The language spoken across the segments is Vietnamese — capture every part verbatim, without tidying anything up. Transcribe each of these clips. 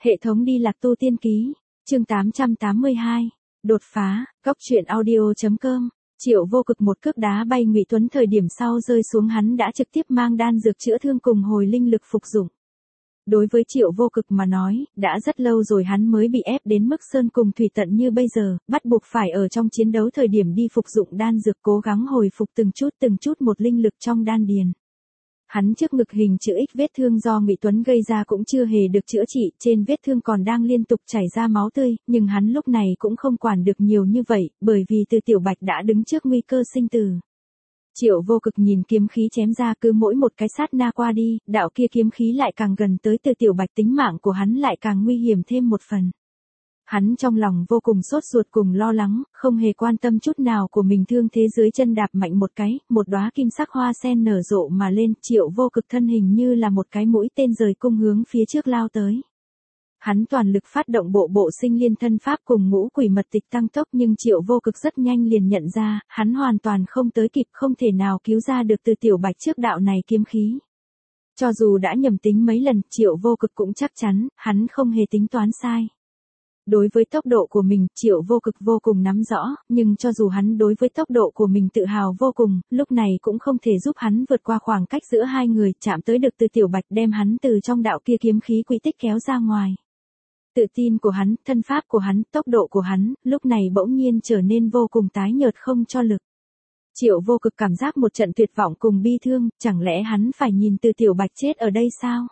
Hệ thống đi lạc tu tiên ký, chương tám trăm tám mươi hai, đột phá, góc truyện audio.com, Triệu Vô Cực một cước đá bay Ngụy Tuấn, thời điểm sau rơi xuống hắn đã trực tiếp mang đan dược chữa thương cùng hồi linh lực phục dụng. Đối với Triệu Vô Cực mà nói, đã rất lâu rồi hắn mới bị ép đến mức sơn cùng thủy tận như bây giờ, bắt buộc phải ở trong chiến đấu thời điểm đi phục dụng đan dược, cố gắng hồi phục từng chút từng chút một linh lực trong đan điền. Hắn trước ngực hình chữ X vết thương do Ngụy Tuấn gây ra cũng chưa hề được chữa trị, trên vết thương còn đang liên tục chảy ra máu tươi, nhưng hắn lúc này cũng không quản được nhiều như vậy, bởi vì Từ Tiểu Bạch đã đứng trước nguy cơ sinh tử. Triệu Vô Cực nhìn kiếm khí chém ra, cứ mỗi một cái sát na qua đi, đạo kia kiếm khí lại càng gần tới Từ Tiểu Bạch, tính mạng của hắn lại càng nguy hiểm thêm một phần. Hắn trong lòng vô cùng sốt ruột cùng lo lắng, không hề quan tâm chút nào của mình thương thế, dưới chân đạp mạnh một cái, một đóa kim sắc hoa sen nở rộ mà lên, Triệu Vô Cực thân hình như là một cái mũi tên rời cung hướng phía trước lao tới. Hắn toàn lực phát động bộ bộ sinh liên thân pháp cùng ngũ quỷ mật tịch tăng tốc, nhưng Triệu Vô Cực rất nhanh liền nhận ra, hắn hoàn toàn không tới kịp, không thể nào cứu ra được Từ Tiểu Bạch trước đạo này kiếm khí. Cho dù đã nhầm tính mấy lần, Triệu Vô Cực cũng chắc chắn, hắn không hề tính toán sai. Đối với tốc độ của mình, Triệu Vô Cực vô cùng nắm rõ, nhưng cho dù hắn đối với tốc độ của mình tự hào vô cùng, lúc này cũng không thể giúp hắn vượt qua khoảng cách giữa hai người, chạm tới được Từ Tiểu Bạch, đem hắn từ trong đạo kia kiếm khí quy tích kéo ra ngoài. Tự tin của hắn, thân pháp của hắn, tốc độ của hắn, lúc này bỗng nhiên trở nên vô cùng tái nhợt, không cho lực. Triệu Vô Cực cảm giác một trận tuyệt vọng cùng bi thương, chẳng lẽ hắn phải nhìn Từ Tiểu Bạch chết ở đây sao?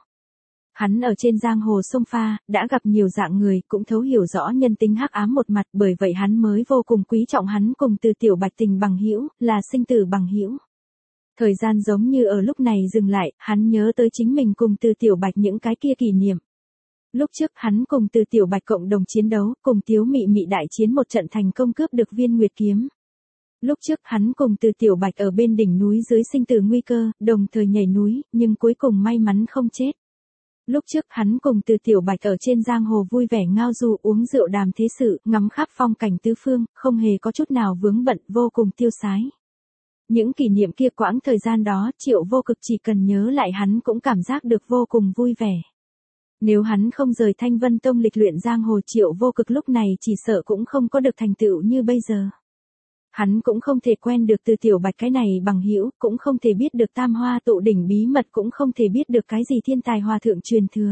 Hắn ở trên giang hồ sông pha, đã gặp nhiều dạng người, cũng thấu hiểu rõ nhân tính hắc ám một mặt, bởi vậy hắn mới vô cùng quý trọng hắn cùng Từ Tiểu Bạch tình bằng hữu, là sinh tử bằng hữu. Thời gian giống như ở lúc này dừng lại, hắn nhớ tới chính mình cùng Từ Tiểu Bạch những cái kia kỷ niệm. Lúc trước hắn cùng Từ Tiểu Bạch cộng đồng chiến đấu, cùng Tiếu Mị Mị đại chiến một trận thành công cướp được viên nguyệt kiếm. Lúc trước hắn cùng Từ Tiểu Bạch ở bên đỉnh núi dưới sinh tử nguy cơ, đồng thời nhảy núi, nhưng cuối cùng may mắn không chết. Lúc trước hắn cùng Từ Tiểu Bạch ở trên giang hồ vui vẻ ngao du, uống rượu đàm thế sự, ngắm khắp phong cảnh tứ phương, không hề có chút nào vướng bận, vô cùng tiêu sái. Những kỷ niệm kia, quãng thời gian đó, Triệu Vô Cực chỉ cần nhớ lại hắn cũng cảm giác được vô cùng vui vẻ. Nếu hắn không rời Thanh Vân Tông lịch luyện giang hồ, Triệu Vô Cực lúc này chỉ sợ cũng không có được thành tựu như bây giờ. Hắn cũng không thể quen được Từ Tiểu Bạch cái này bằng hữu, cũng không thể biết được Tam Hoa tụ đỉnh bí mật, cũng không thể biết được cái gì thiên tài hòa thượng truyền thừa.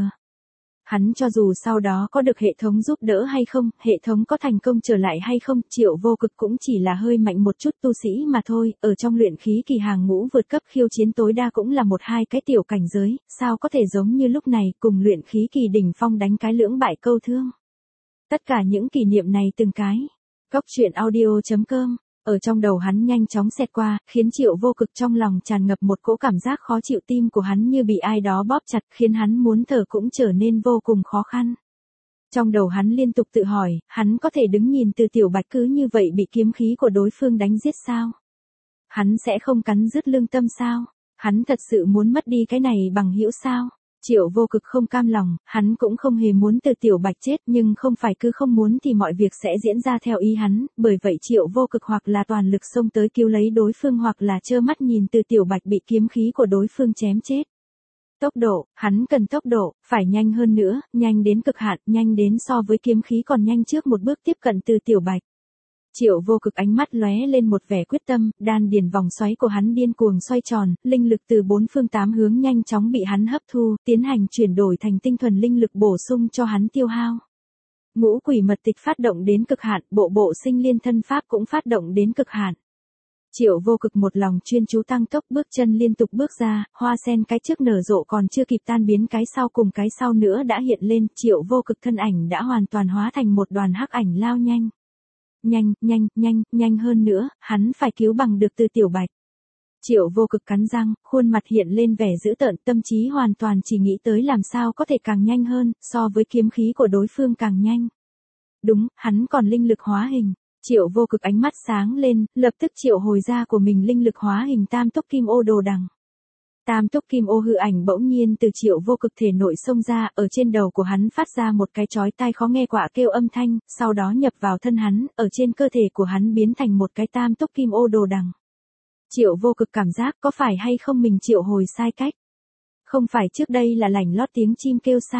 Hắn cho dù sau đó có được hệ thống giúp đỡ hay không, hệ thống có thành công trở lại hay không, Triệu Vô Cực cũng chỉ là hơi mạnh một chút tu sĩ mà thôi, ở trong luyện khí kỳ hàng ngũ vượt cấp khiêu chiến tối đa cũng là một hai cái tiểu cảnh giới, sao có thể giống như lúc này cùng luyện khí kỳ đỉnh phong đánh cái lưỡng bại câu thương. Tất cả những kỷ niệm này từng cái, góc truyện audio.com. Ở trong đầu hắn nhanh chóng xẹt qua, khiến Triệu Vô Cực trong lòng tràn ngập một cỗ cảm giác khó chịu, tim của hắn như bị ai đó bóp chặt, khiến hắn muốn thở cũng trở nên vô cùng khó khăn. Trong đầu hắn liên tục tự hỏi, hắn có thể đứng nhìn Từ Tiểu Bạch cứ như vậy bị kiếm khí của đối phương đánh giết sao? Hắn sẽ không cắn rứt lương tâm sao? Hắn thật sự muốn mất đi cái này bằng hữu sao? Triệu Vô Cực không cam lòng, hắn cũng không hề muốn Từ Tiểu Bạch chết, nhưng không phải cứ không muốn thì mọi việc sẽ diễn ra theo ý hắn, bởi vậy Triệu Vô Cực hoặc là toàn lực xông tới cứu lấy đối phương, hoặc là trơ mắt nhìn Từ Tiểu Bạch bị kiếm khí của đối phương chém chết. Tốc độ, hắn cần tốc độ, phải nhanh hơn nữa, nhanh đến cực hạn, nhanh đến so với kiếm khí còn nhanh trước một bước tiếp cận Từ Tiểu Bạch. Triệu Vô Cực ánh mắt lóe lên một vẻ quyết tâm, đan điền vòng xoáy của hắn điên cuồng xoay tròn, linh lực từ bốn phương tám hướng nhanh chóng bị hắn hấp thu, tiến hành chuyển đổi thành tinh thuần linh lực bổ sung cho hắn tiêu hao. Ngũ quỷ mật tịch phát động đến cực hạn, bộ bộ sinh liên thân pháp cũng phát động đến cực hạn. Triệu Vô Cực một lòng chuyên chú tăng tốc, bước chân liên tục bước ra, hoa sen cái trước nở rộ còn chưa kịp tan biến, cái sau cùng cái sau nữa đã hiện lên, Triệu Vô Cực thân ảnh đã hoàn toàn hóa thành một đoàn hắc ảnh lao nhanh. Nhanh, nhanh, nhanh, nhanh hơn nữa, hắn phải cứu bằng được Từ Tiểu Bạch. Triệu Vô Cực cắn răng, khuôn mặt hiện lên vẻ dữ tợn, tâm trí hoàn toàn chỉ nghĩ tới làm sao có thể càng nhanh hơn, so với kiếm khí của đối phương càng nhanh. Đúng, hắn còn linh lực hóa hình. Triệu Vô Cực ánh mắt sáng lên, lập tức triệu hồi ra của mình linh lực hóa hình tam tốc kim ô đồ đằng. Tam tốc kim ô hư ảnh bỗng nhiên từ Triệu Vô Cực thể nội xông ra, ở trên đầu của hắn phát ra một cái chói tai khó nghe quạ kêu âm thanh, sau đó nhập vào thân hắn, ở trên cơ thể của hắn biến thành một cái tam tốc kim ô đồ đằng. Triệu Vô Cực cảm giác có phải hay không mình triệu hồi sai cách? Không phải trước đây là lảnh lót tiếng chim kêu sao?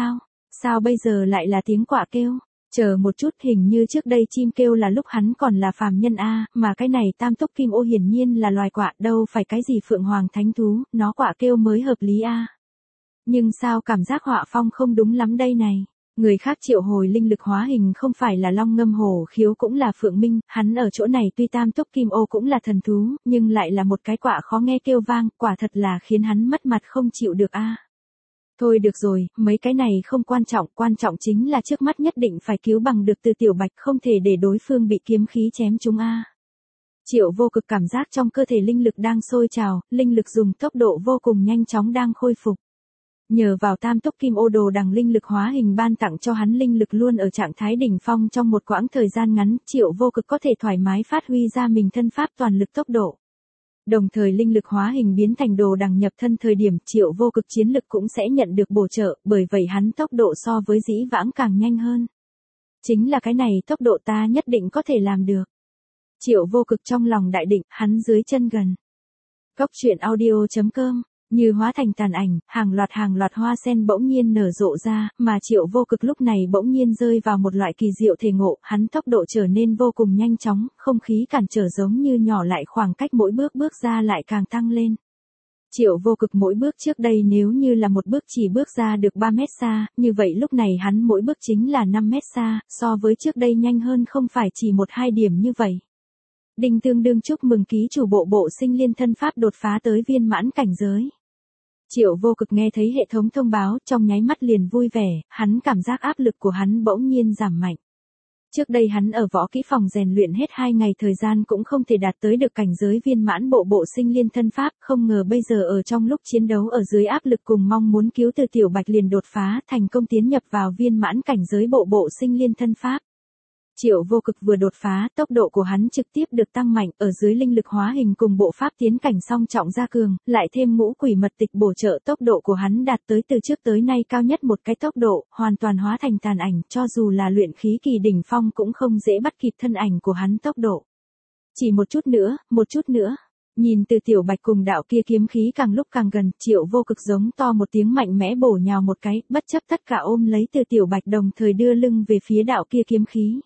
Sao bây giờ lại là tiếng quạ kêu? Chờ một chút, hình như trước đây chim kêu là lúc hắn còn là phàm nhân a, mà cái này tam túc kim ô hiển nhiên là loài quạ, đâu phải cái gì phượng hoàng thánh thú, nó quạ kêu mới hợp lý a. Nhưng sao cảm giác họa phong không đúng lắm đây này? Người khác triệu hồi linh lực hóa hình không phải là long ngâm hổ khiếu cũng là phượng minh, hắn ở chỗ này tuy tam túc kim ô cũng là thần thú, nhưng lại là một cái quạ khó nghe kêu vang, quả thật là khiến hắn mất mặt không chịu được a. Thôi được rồi, mấy cái này không quan trọng, quan trọng chính là trước mắt nhất định phải cứu bằng được Từ Tiểu Bạch, không thể để đối phương bị kiếm khí chém trúng a. Triệu Vô Cực cảm giác trong cơ thể linh lực đang sôi trào, linh lực dùng tốc độ vô cùng nhanh chóng đang khôi phục. Nhờ vào tam túc kim ô đồ đằng linh lực hóa hình ban tặng cho hắn linh lực luôn ở trạng thái đỉnh phong trong một quãng thời gian ngắn, Triệu Vô Cực có thể thoải mái phát huy ra mình thân pháp toàn lực tốc độ. Đồng thời linh lực hóa hình biến thành đồ đằng nhập thân thời điểm Triệu Vô Cực chiến lực cũng sẽ nhận được bổ trợ, bởi vậy hắn tốc độ so với dĩ vãng càng nhanh hơn. Chính là cái này tốc độ ta nhất định có thể làm được. Triệu Vô Cực trong lòng đại định, hắn dưới chân gần. Góc truyện audio chấm com. Như hóa thành tàn ảnh, hàng loạt hàng loạt hoa sen bỗng nhiên nở rộ ra, mà Triệu Vô Cực lúc này bỗng nhiên rơi vào một loại kỳ diệu thể ngộ, hắn tốc độ trở nên vô cùng nhanh chóng, không khí cản trở giống như nhỏ lại, khoảng cách mỗi bước bước ra lại càng tăng lên. Triệu Vô Cực mỗi bước trước đây nếu như là một bước chỉ bước ra được ba mét xa, như vậy lúc này hắn mỗi bước chính là năm mét xa, so với trước đây nhanh hơn không phải chỉ một hai điểm như vậy. Đinh tương đương chúc mừng ký chủ bộ bộ sinh liên thân pháp đột phá tới viên mãn cảnh giới. Triệu Vô Cực nghe thấy hệ thống thông báo, trong nháy mắt liền vui vẻ, hắn cảm giác áp lực của hắn bỗng nhiên giảm mạnh. Trước đây hắn ở võ kỹ phòng rèn luyện hết hai ngày thời gian cũng không thể đạt tới được cảnh giới viên mãn bộ bộ sinh liên thân pháp, không ngờ bây giờ ở trong lúc chiến đấu ở dưới áp lực cùng mong muốn cứu Từ Tiểu Bạch liền đột phá, thành công tiến nhập vào viên mãn cảnh giới bộ bộ sinh liên thân pháp. Triệu Vô Cực vừa đột phá, tốc độ của hắn trực tiếp được tăng mạnh, ở dưới linh lực hóa hình cùng bộ pháp tiến cảnh song trọng gia cường, lại thêm ngũ quỷ mật tịch bổ trợ, tốc độ của hắn đạt tới từ trước tới nay cao nhất một cái tốc độ, hoàn toàn hóa thành tàn ảnh, cho dù là luyện khí kỳ đỉnh phong cũng không dễ bắt kịp thân ảnh của hắn tốc độ. Chỉ một chút nữa, một chút nữa. Nhìn Từ Tiểu Bạch cùng đạo kia kiếm khí càng lúc càng gần, Triệu Vô Cực giống to một tiếng mạnh mẽ bổ nhào một cái, bất chấp tất cả ôm lấy Từ Tiểu Bạch đồng thời đưa lưng về phía đạo kia kiếm khí.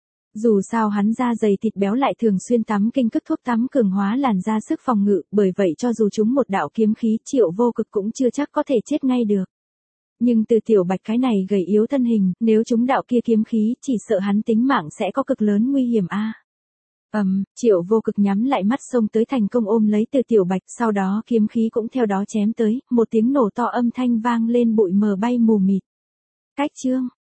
Dù sao hắn da dày thịt béo lại thường xuyên tắm kinh cức thuốc tắm cường hóa làn da sức phòng ngự, bởi vậy cho dù chúng một đạo kiếm khí Triệu Vô Cực cũng chưa chắc có thể chết ngay được. Nhưng Từ Tiểu Bạch cái này gầy yếu thân hình, nếu chúng đạo kia kiếm khí chỉ sợ hắn tính mạng sẽ có cực lớn nguy hiểm a. Ầm, um, Triệu Vô Cực nhắm lại mắt xông tới thành công ôm lấy Từ Tiểu Bạch, sau đó kiếm khí cũng theo đó chém tới, một tiếng nổ to âm thanh vang lên, bụi mờ bay mù mịt. Cách chương